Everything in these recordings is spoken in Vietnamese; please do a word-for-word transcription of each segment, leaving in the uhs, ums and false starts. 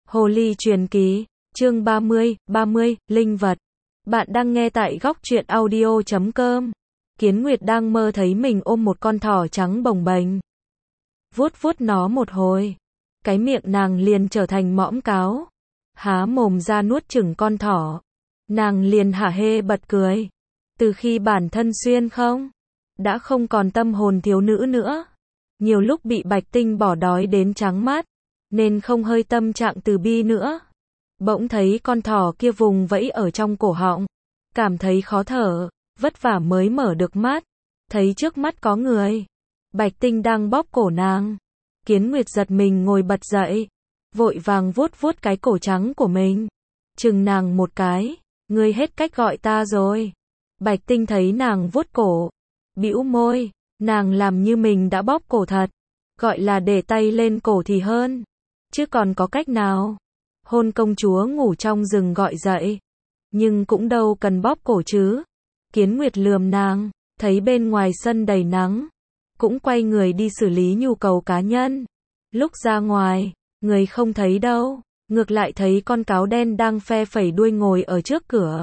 Hồ ly truyền ký, chương ba mươi, ba mươi, linh vật. Bạn đang nghe tại góc truyện audio chấm com. Kiến Nguyệt đang mơ thấy mình ôm một con thỏ trắng bồng bềnh. Vuốt vuốt nó một hồi, cái miệng nàng liền trở thành mõm cáo. Há mồm ra nuốt chửng con thỏ. Nàng liền hả hê bật cười. Từ khi bản thân xuyên không, đã không còn tâm hồn thiếu nữ nữa. Nhiều lúc bị Bạch Tinh bỏ đói đến trắng mắt, nên không hơi tâm trạng từ bi nữa. Bỗng thấy con thỏ kia vùng vẫy ở trong cổ họng, cảm thấy khó thở, vất vả mới mở được mắt, thấy trước mắt có người. Bạch Tinh đang bóp cổ nàng. Kiến Nguyệt giật mình ngồi bật dậy, vội vàng vuốt vuốt cái cổ trắng của mình, chừng nàng một cái, ngươi hết cách gọi ta rồi. Bạch Tinh thấy nàng vuốt cổ, bĩu môi, nàng làm như mình đã bóp cổ thật, gọi là để tay lên cổ thì hơn, chứ còn có cách nào. Hôn công chúa ngủ trong rừng gọi dậy, nhưng cũng đâu cần bóp cổ chứ. Kiến Nguyệt lườm nàng, thấy bên ngoài sân đầy nắng, cũng quay người đi xử lý nhu cầu cá nhân. Lúc ra ngoài, người không thấy đâu, ngược lại thấy con cáo đen đang phe phẩy đuôi ngồi ở trước cửa.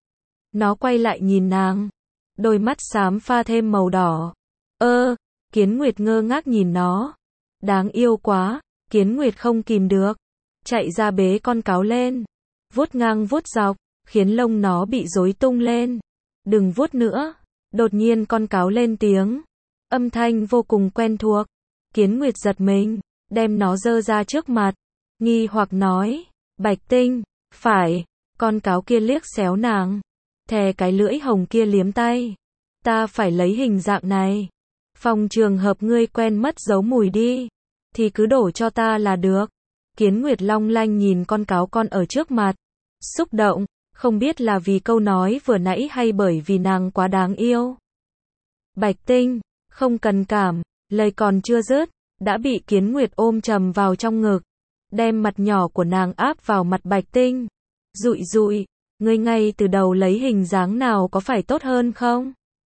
Nó quay lại nhìn nàng, đôi mắt xám pha thêm màu đỏ. Ơ, Kiến Nguyệt ngơ ngác nhìn nó. Đáng yêu quá, Kiến Nguyệt không kìm được, chạy ra bế con cáo lên, vuốt ngang vuốt dọc, khiến lông nó bị rối tung lên. Đừng vuốt nữa. Đột nhiên con cáo lên tiếng, âm thanh vô cùng quen thuộc. Kiến Nguyệt giật mình, đem nó giơ ra trước mặt, nghi hoặc nói, Bạch Tinh, phải. Con cáo kia liếc xéo nàng, thè cái lưỡi hồng kia liếm tay. Ta phải lấy hình dạng này. Phòng trường hợp ngươi quen mất giấu mùi đi, thì cứ đổ cho ta là được. Kiến Nguyệt long lanh nhìn con cáo con ở trước mặt, xúc động, không biết là vì câu nói vừa nãy hay bởi vì nàng quá đáng yêu. Bạch Tinh, không cần cảm, lời còn chưa dứt, đã bị Kiến Nguyệt ôm chầm vào trong ngực, đem mặt nhỏ của nàng áp vào mặt Bạch Tinh. Dụi dụi, ngươi ngay từ đầu lấy hình dáng nào có phải tốt hơn không?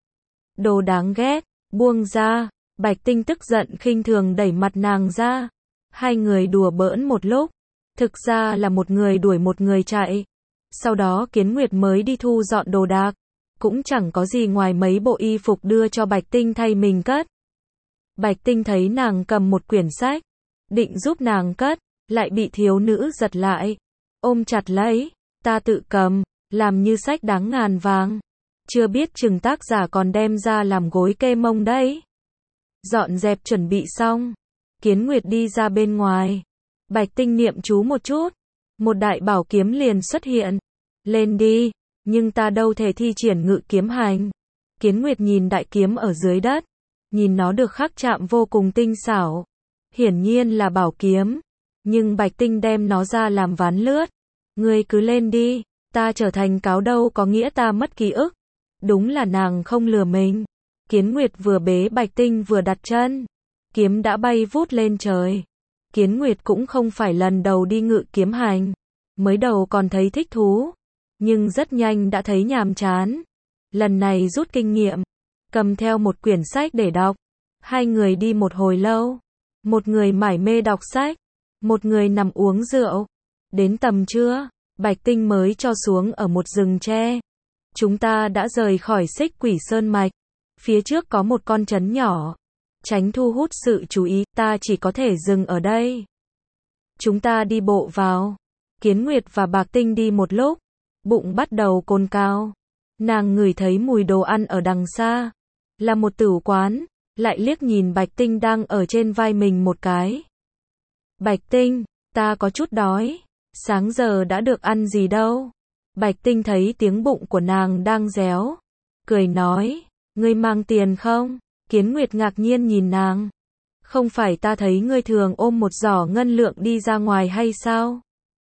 Đồ đáng ghét, buông ra. Bạch Tinh tức giận khinh thường đẩy mặt nàng ra. Hai người đùa bỡn một lúc, thực ra là một người đuổi một người chạy. Sau đó Kiến Nguyệt mới đi thu dọn đồ đạc, cũng chẳng có gì ngoài mấy bộ y phục đưa cho Bạch Tinh thay mình cất. Bạch Tinh thấy nàng cầm một quyển sách, định giúp nàng cất, lại bị thiếu nữ giật lại, ôm chặt lấy. Ta tự cầm, làm như sách đáng ngàn vàng, chưa biết chừng tác giả còn đem ra làm gối kê mông đấy. Dọn dẹp chuẩn bị xong, Kiến Nguyệt đi ra bên ngoài. Bạch Tinh niệm chú một chút, một đại bảo kiếm liền xuất hiện. Lên đi, nhưng ta đâu thể thi triển ngự kiếm hành. Kiến Nguyệt nhìn đại kiếm ở dưới đất, nhìn nó được khắc chạm vô cùng tinh xảo, hiển nhiên là bảo kiếm, nhưng Bạch Tinh đem nó ra làm ván lướt. Ngươi cứ lên đi, ta trở thành cáo đâu có nghĩa ta mất ký ức. Đúng là nàng không lừa mình. Kiến Nguyệt vừa bế Bạch Tinh vừa đặt chân, kiếm đã bay vút lên trời. Kiến Nguyệt cũng không phải lần đầu đi ngự kiếm hành, mới đầu còn thấy thích thú, nhưng rất nhanh đã thấy nhàm chán. Lần này rút kinh nghiệm, cầm theo một quyển sách để đọc. Hai người đi một hồi lâu, một người mải mê đọc sách, một người nằm uống rượu. Đến tầm trưa, Bạch Tinh mới cho xuống ở một rừng tre. Chúng ta đã rời khỏi Xích Quỷ Sơn Mạch. Phía trước có một con trấn nhỏ. Tránh thu hút sự chú ý, ta chỉ có thể dừng ở đây. Chúng ta đi bộ vào. Kiến Nguyệt và Bạch Tinh đi một lúc, bụng bắt đầu cồn cào. Nàng ngửi thấy mùi đồ ăn ở đằng xa, là một tửu quán, lại liếc nhìn Bạch Tinh đang ở trên vai mình một cái. Bạch Tinh, ta có chút đói, sáng giờ đã được ăn gì đâu. Bạch Tinh thấy tiếng bụng của nàng đang réo, cười nói, ngươi mang tiền không? Kiến Nguyệt ngạc nhiên nhìn nàng. Không phải ta thấy ngươi thường ôm một giỏ ngân lượng đi ra ngoài hay sao?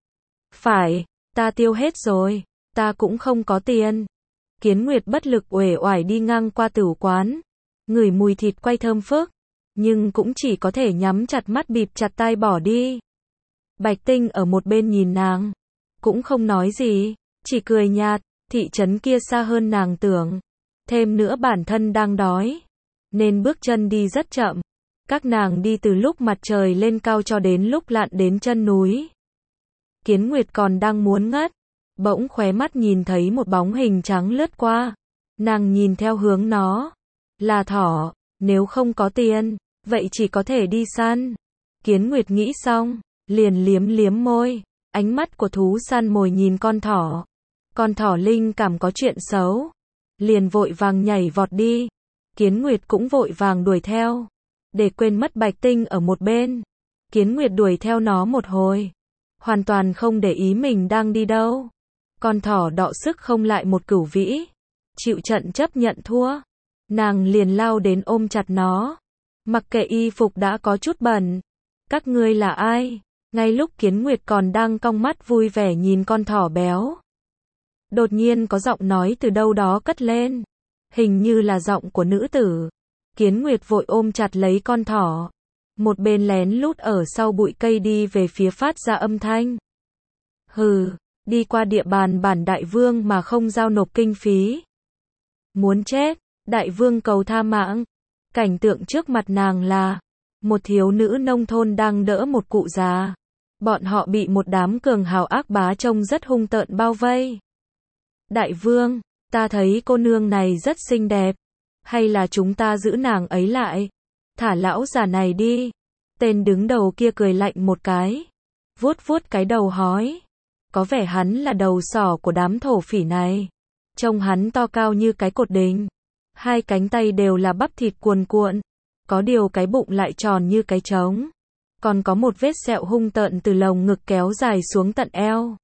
Phải, ta tiêu hết rồi, ta cũng không có tiền. Kiến Nguyệt bất lực uể oải đi ngang qua tửu quán, ngửi mùi thịt quay thơm phức, nhưng cũng chỉ có thể nhắm chặt mắt bịt chặt tai bỏ đi. Bạch Tinh ở một bên nhìn nàng, cũng không nói gì, chỉ cười nhạt. Thị trấn kia xa hơn nàng tưởng, thêm nữa bản thân đang đói, nên bước chân đi rất chậm. Các nàng đi từ lúc mặt trời lên cao cho đến lúc lặn đến chân núi. Kiến Nguyệt còn đang muốn ngất, bỗng khóe mắt nhìn thấy một bóng hình trắng lướt qua. Nàng nhìn theo hướng nó. Là thỏ, nếu không có tiền, vậy chỉ có thể đi săn. Kiến Nguyệt nghĩ xong, liền liếm liếm môi. Ánh mắt của thú săn mồi nhìn con thỏ. Con thỏ linh cảm có chuyện xấu, liền vội vàng nhảy vọt đi. Kiến Nguyệt cũng vội vàng đuổi theo, để quên mất Bạch Tinh ở một bên. Kiến Nguyệt đuổi theo nó một hồi, hoàn toàn không để ý mình đang đi đâu. Con thỏ đọ sức không lại một cửu vĩ, chịu trận chấp nhận thua. Nàng liền lao đến ôm chặt nó, mặc kệ y phục đã có chút bẩn. Các ngươi là ai? Ngay lúc Kiến Nguyệt còn đang cong mắt vui vẻ nhìn con thỏ béo, đột nhiên có giọng nói từ đâu đó cất lên, hình như là giọng của nữ tử. Kiến Nguyệt vội ôm chặt lấy con thỏ, một bên lén lút ở sau bụi cây đi về phía phát ra âm thanh. Hừ, đi qua địa bàn bản đại vương mà không giao nộp kinh phí. Muốn chết, đại vương cầu tha mạng. Cảnh tượng trước mặt nàng là một thiếu nữ nông thôn đang đỡ một cụ già. Bọn họ bị một đám cường hào ác bá trông rất hung tợn bao vây. Đại vương, ta thấy cô nương này rất xinh đẹp. Hay là chúng ta giữ nàng ấy lại? Thả lão già này đi. Tên đứng đầu kia cười lạnh một cái, vuốt vuốt cái đầu hói. Có vẻ hắn là đầu sỏ của đám thổ phỉ này. Trông hắn to cao như cái cột đình. Hai cánh tay đều là bắp thịt cuồn cuộn. Có điều cái bụng lại tròn như cái trống. Còn có một vết sẹo hung tợn từ lồng ngực kéo dài xuống tận eo.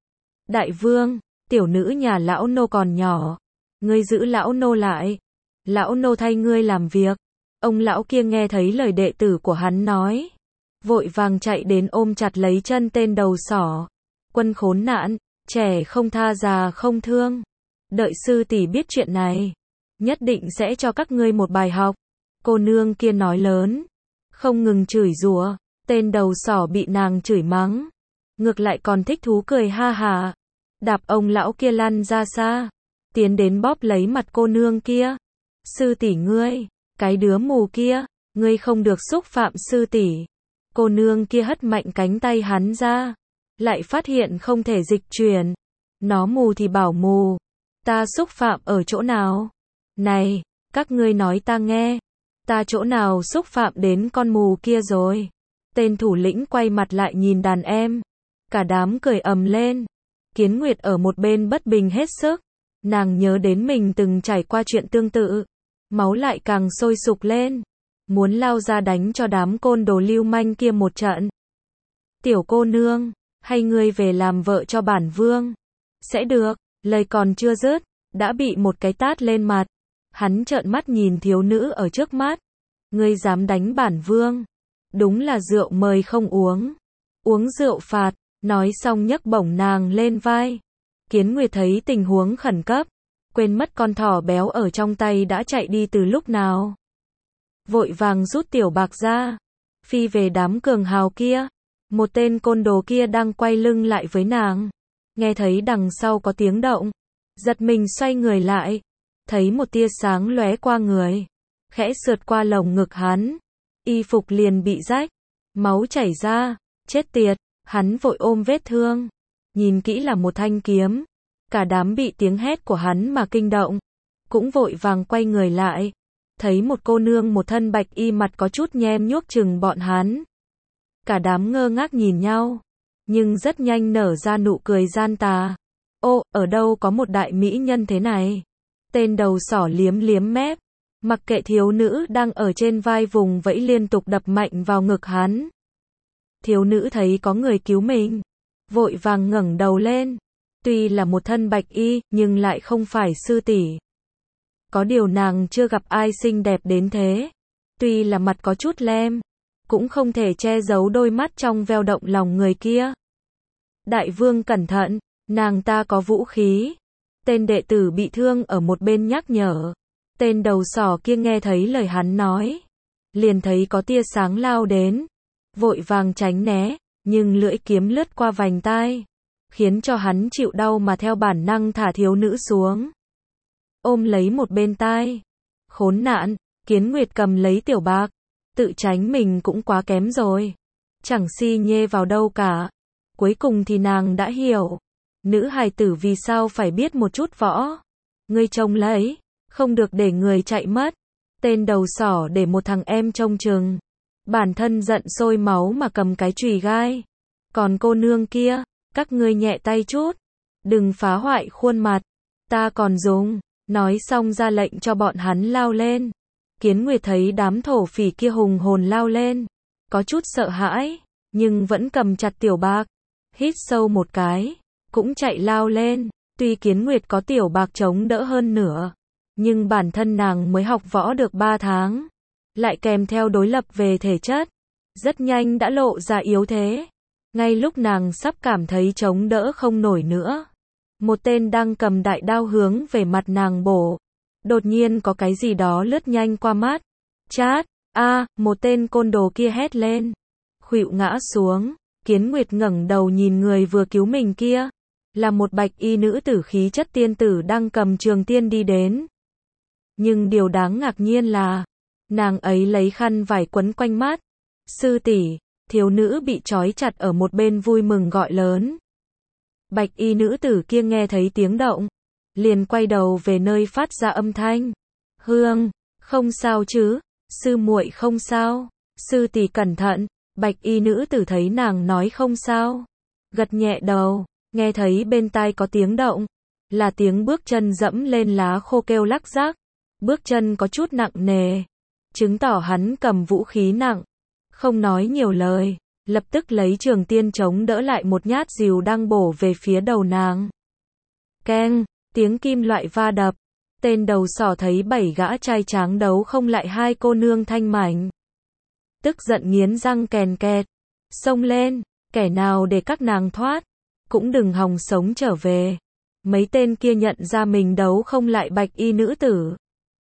Đại vương, tiểu nữ nhà lão nô còn nhỏ. Ngươi giữ lão nô lại. Lão nô thay ngươi làm việc. Ông lão kia nghe thấy lời đệ tử của hắn nói, vội vàng chạy đến ôm chặt lấy chân tên đầu sỏ. Quân khốn nạn, trẻ không tha già không thương. Đợi sư tỷ biết chuyện này, nhất định sẽ cho các ngươi một bài học. Cô nương kia nói lớn, không ngừng chửi rủa. Tên đầu sỏ bị nàng chửi mắng, ngược lại còn thích thú cười ha hà. Đạp ông lão kia lăn ra xa, tiến đến bóp lấy mặt cô nương kia. Sư tỷ ngươi, cái đứa mù kia, ngươi không được xúc phạm sư tỷ. Cô nương kia hất mạnh cánh tay hắn ra, lại phát hiện không thể dịch chuyển. Nó mù thì bảo mù, ta xúc phạm ở chỗ nào? Này, các ngươi nói ta nghe, ta chỗ nào xúc phạm đến con mù kia rồi? Tên thủ lĩnh quay mặt lại nhìn đàn em, cả đám cười ầm lên. Kiến Nguyệt ở một bên bất bình hết sức, nàng nhớ đến mình từng trải qua chuyện tương tự, máu lại càng sôi sục lên, muốn lao ra đánh cho đám côn đồ lưu manh kia một trận. Tiểu cô nương, hay ngươi về làm vợ cho bản vương? Sẽ được. Lời còn chưa dứt, đã bị một cái tát lên mặt. Hắn trợn mắt nhìn thiếu nữ ở trước mắt. Ngươi dám đánh bản vương? Đúng là rượu mời không uống, uống rượu phạt. Nói xong nhấc bổng nàng lên vai. Kiến Nguyệt thấy tình huống khẩn cấp, quên mất con thỏ béo ở trong tay đã chạy đi từ lúc nào. Vội vàng rút tiểu bạc ra, phi về đám cường hào kia. Một tên côn đồ kia đang quay lưng lại với nàng, nghe thấy đằng sau có tiếng động, giật mình xoay người lại, thấy một tia sáng lóe qua người, khẽ sượt qua lồng ngực hắn, y phục liền bị rách, máu chảy ra. Chết tiệt. Hắn vội ôm vết thương, nhìn kỹ là một thanh kiếm. Cả đám bị tiếng hét của hắn mà kinh động, cũng vội vàng quay người lại, thấy một cô nương một thân bạch y mặt có chút nhem nhuốc chừng bọn hắn. Cả đám ngơ ngác nhìn nhau, nhưng rất nhanh nở ra nụ cười gian tà. Ô, ở đâu có một đại mỹ nhân thế này? Tên đầu sỏ liếm liếm mép, mặc kệ thiếu nữ đang ở trên vai vùng vẫy liên tục đập mạnh vào ngực hắn. Thiếu nữ thấy có người cứu mình, vội vàng ngẩng đầu lên. Tuy là một thân bạch y, nhưng lại không phải sư tỷ. Có điều nàng chưa gặp ai xinh đẹp đến thế. Tuy là mặt có chút lem, cũng không thể che giấu đôi mắt trong veo động lòng người kia. Đại vương cẩn thận, nàng ta có vũ khí. Tên đệ tử bị thương ở một bên nhắc nhở. Tên đầu sỏ kia nghe thấy lời hắn nói, liền thấy có tia sáng lao đến, vội vàng tránh né, nhưng lưỡi kiếm lướt qua vành tai, khiến cho hắn chịu đau mà theo bản năng thả thiếu nữ xuống, ôm lấy một bên tai. Khốn nạn. Kiến Nguyệt cầm lấy tiểu bạc, tự tránh mình cũng quá kém rồi, chẳng si nhê vào đâu cả. Cuối cùng thì nàng đã hiểu. Nữ hài tử vì sao phải biết một chút võ. Ngươi trông lấy, không được để người chạy mất. Tên đầu sỏ để một thằng em trông chừng. Bản thân giận sôi máu mà cầm cái chùy gai. Còn cô nương kia, các ngươi nhẹ tay chút. Đừng phá hoại khuôn mặt. Ta còn dùng. Nói xong ra lệnh cho bọn hắn lao lên. Kiến Nguyệt thấy đám thổ phỉ kia hùng hồn lao lên. Có chút sợ hãi, nhưng vẫn cầm chặt Tiểu Bạc. Hít sâu một cái, cũng chạy lao lên. Tuy Kiến Nguyệt có Tiểu Bạc chống đỡ hơn nữa, nhưng bản thân nàng mới học võ được ba tháng. Lại kèm theo đối lập về thể chất. Rất nhanh đã lộ ra yếu thế. Ngay lúc nàng sắp cảm thấy chống đỡ không nổi nữa. Một tên đang cầm đại đao hướng về mặt nàng bổ. Đột nhiên có cái gì đó lướt nhanh qua mắt. Chát, a, một tên côn đồ kia hét lên. Khuỵu ngã xuống, Kiến Nguyệt ngẩng đầu nhìn người vừa cứu mình kia. Là một bạch y nữ tử khí chất tiên tử đang cầm trường tiên đi đến. Nhưng điều đáng ngạc nhiên là, nàng ấy lấy khăn vải quấn quanh mắt. Sư tỷ, thiếu nữ bị trói chặt ở một bên vui mừng gọi lớn. Bạch y nữ tử kia nghe thấy tiếng động, liền quay đầu về nơi phát ra âm thanh. Hương, không sao chứ, sư muội không sao, sư tỷ cẩn thận. Bạch y nữ tử thấy nàng nói không sao, gật nhẹ đầu, nghe thấy bên tai có tiếng động, là tiếng bước chân dẫm lên lá khô kêu lắc rắc, bước chân có chút nặng nề, chứng tỏ hắn cầm vũ khí nặng, không nói nhiều lời, lập tức lấy trường tiên chống đỡ lại một nhát rìu đang bổ về phía đầu nàng. Keng, tiếng kim loại va đập, tên đầu sỏ thấy bảy gã trai tráng đấu không lại hai cô nương thanh mảnh. Tức giận nghiến răng kèn kẹt, xông lên, kẻ nào để các nàng thoát, cũng đừng hòng sống trở về. Mấy tên kia nhận ra mình đấu không lại bạch y nữ tử.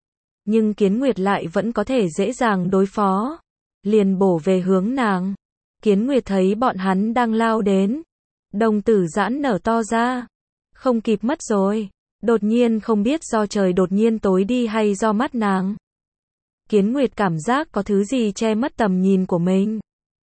Nhưng Kiến Nguyệt lại vẫn có thể dễ dàng đối phó, liền bổ về hướng nàng. Kiến Nguyệt thấy bọn hắn đang lao đến, đồng tử giãn nở to ra, không kịp mất rồi, đột nhiên không biết do trời đột nhiên tối đi hay do mắt nàng. Kiến Nguyệt cảm giác có thứ gì che mất tầm nhìn của mình.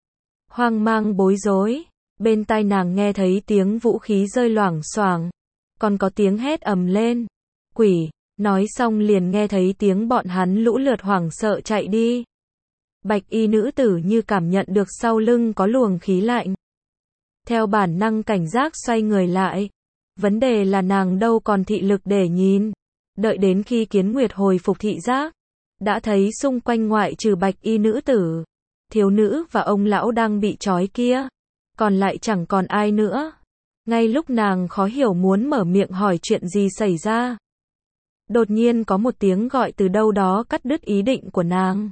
Hoang mang bối rối, bên tai nàng nghe thấy tiếng vũ khí rơi loảng xoảng, còn có tiếng hét ầm lên. Quỷ, nói xong liền nghe thấy tiếng bọn hắn lũ lượt hoảng sợ chạy đi. Bạch y nữ tử như cảm nhận được sau lưng có luồng khí lạnh. Theo bản năng cảnh giác xoay người lại. Vấn đề là nàng đâu còn thị lực để nhìn. Đợi đến khi Kiến Nguyệt hồi phục thị giác, đã thấy xung quanh ngoại trừ bạch y nữ tử, thiếu nữ và ông lão đang bị trói kia, còn lại chẳng còn ai nữa. Ngay lúc nàng khó hiểu muốn mở miệng hỏi chuyện gì xảy ra, đột nhiên có một tiếng gọi từ đâu đó cắt đứt ý định của nàng.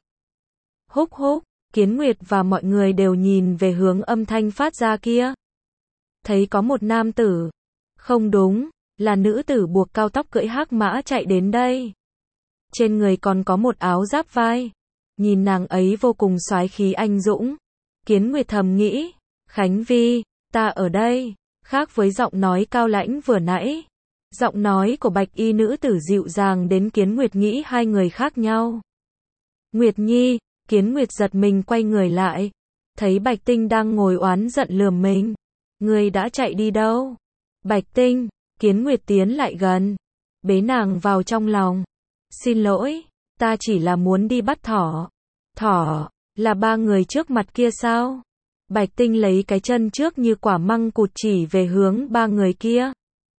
Húc húc, Kiến Nguyệt và mọi người đều nhìn về hướng âm thanh phát ra kia. Thấy có một nam tử, không đúng, là nữ tử buộc cao tóc cưỡi hắc mã chạy đến đây. Trên người còn có một áo giáp vai. Nhìn nàng ấy vô cùng soái khí anh dũng. Kiến Nguyệt thầm nghĩ, Khánh Vi, ta ở đây. Khác với giọng nói cao lãnh vừa nãy, giọng nói của bạch y nữ tử dịu dàng đến Kiến Nguyệt nghĩ hai người khác nhau. Nguyệt Nhi, Kiến Nguyệt giật mình quay người lại, thấy Bạch Tinh đang ngồi oán giận lườm mình. Người đã chạy đi đâu? Bạch Tinh, Kiến Nguyệt tiến lại gần, bế nàng vào trong lòng. Xin lỗi, ta chỉ là muốn đi bắt thỏ. Thỏ, là ba người trước mặt kia sao? Bạch Tinh lấy cái chân trước như quả măng cụt chỉ về hướng ba người kia.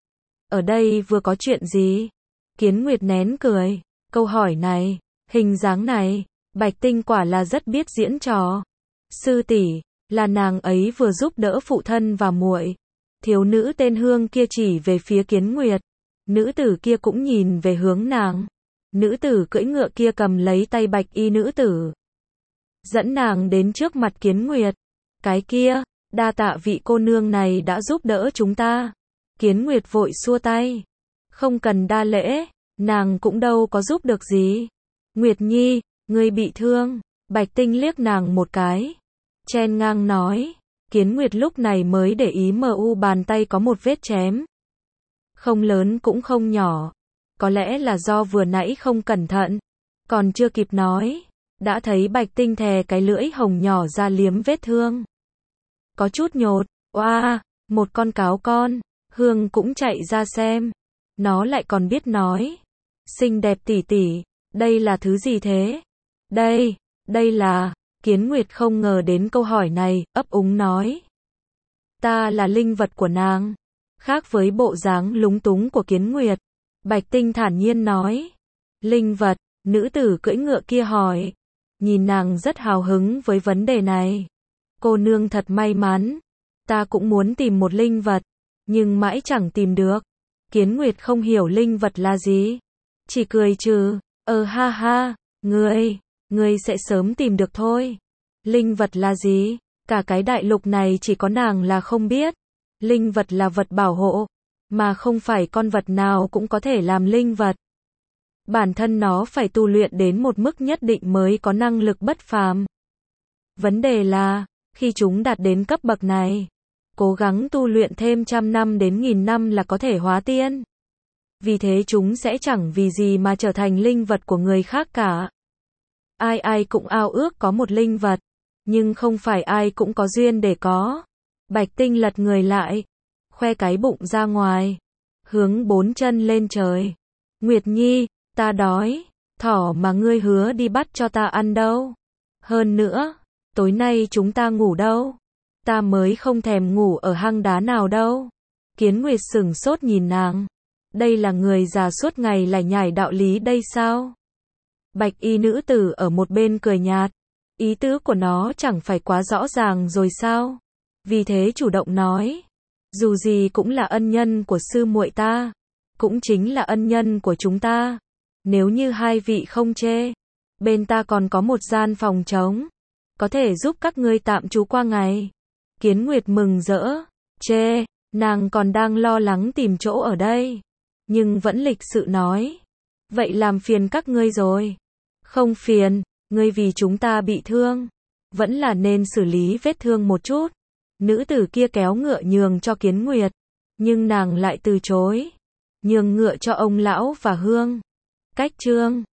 Ở đây vừa có chuyện gì? Kiến Nguyệt nén cười, câu hỏi này, hình dáng này, Bạch Tinh quả là rất biết diễn trò. Sư tỷ, là nàng ấy vừa giúp đỡ phụ thân và muội. Thiếu nữ tên Hương kia chỉ về phía Kiến Nguyệt. Nữ tử kia cũng nhìn về hướng nàng. Nữ tử cưỡi ngựa kia cầm lấy tay bạch y nữ tử, dẫn nàng đến trước mặt Kiến Nguyệt. Cái kia, đa tạ vị cô nương này đã giúp đỡ chúng ta. Kiến Nguyệt vội xua tay. Không cần đa lễ, nàng cũng đâu có giúp được gì. Nguyệt Nhi, ngươi bị thương. Bạch Tinh liếc nàng một cái, chen ngang nói. Kiến Nguyệt lúc này mới để ý mờ u bàn tay có một vết chém. Không lớn cũng không nhỏ. Có lẽ là do vừa nãy không cẩn thận. Còn chưa kịp nói, đã thấy Bạch Tinh thè cái lưỡi hồng nhỏ ra liếm vết thương. Có chút nhột, oa, Một con cáo con, Hương cũng chạy ra xem. Nó lại còn biết nói. Xinh đẹp tỷ tỷ, đây là thứ gì thế? Đây, đây là, Kiến Nguyệt không ngờ đến câu hỏi này, ấp úng nói. Ta là linh vật của nàng. Khác với bộ dáng lúng túng của Kiến Nguyệt, Bạch Tinh thản nhiên nói. Linh vật, nữ tử cưỡi ngựa kia hỏi. Nhìn nàng rất hào hứng với vấn đề này. Cô nương thật may mắn. Ta cũng muốn tìm một linh vật, nhưng mãi chẳng tìm được. Kiến Nguyệt không hiểu linh vật là gì. Chỉ cười trừ, ờ ha ha, ngươi, ngươi sẽ sớm tìm được thôi. Linh vật là gì? Cả cái đại lục này chỉ có nàng là không biết. Linh vật là vật bảo hộ, mà không phải con vật nào cũng có thể làm linh vật. Bản thân nó phải tu luyện đến một mức nhất định mới có năng lực bất phàm. Vấn đề là, khi chúng đạt đến cấp bậc này, cố gắng tu luyện thêm trăm năm đến nghìn năm là có thể hóa tiên. Vì thế chúng sẽ chẳng vì gì mà trở thành linh vật của người khác cả. Ai ai cũng ao ước có một linh vật, nhưng không phải ai cũng có duyên để có. Bạch Tinh lật người lại, khoe cái bụng ra ngoài, hướng bốn chân lên trời. Nguyệt Nhi, ta đói, thỏ mà ngươi hứa đi bắt cho ta ăn đâu. Hơn nữa, tối nay chúng ta ngủ đâu? Ta mới không thèm ngủ ở hang đá nào đâu. Kiến Nguyệt sửng sốt nhìn nàng. Đây là người già suốt ngày lải nhải đạo lý đây sao? Bạch y nữ tử ở một bên cười nhạt. Ý tứ của nó chẳng phải quá rõ ràng rồi sao? Vì thế chủ động nói. Dù gì cũng là ân nhân của sư muội ta. Cũng chính là ân nhân của chúng ta. Nếu như hai vị không chê, bên ta còn có một gian phòng trống, có thể giúp các ngươi tạm trú qua ngày. Kiến Nguyệt mừng rỡ. Chê, nàng còn đang lo lắng tìm chỗ ở đây. Nhưng vẫn lịch sự nói. Vậy làm phiền các ngươi rồi. Không phiền, ngươi vì chúng ta bị thương. Vẫn là nên xử lý vết thương một chút. Nữ tử kia kéo ngựa nhường cho Kiến Nguyệt. Nhưng nàng lại từ chối. Nhường ngựa cho ông lão và Hương. Cách chương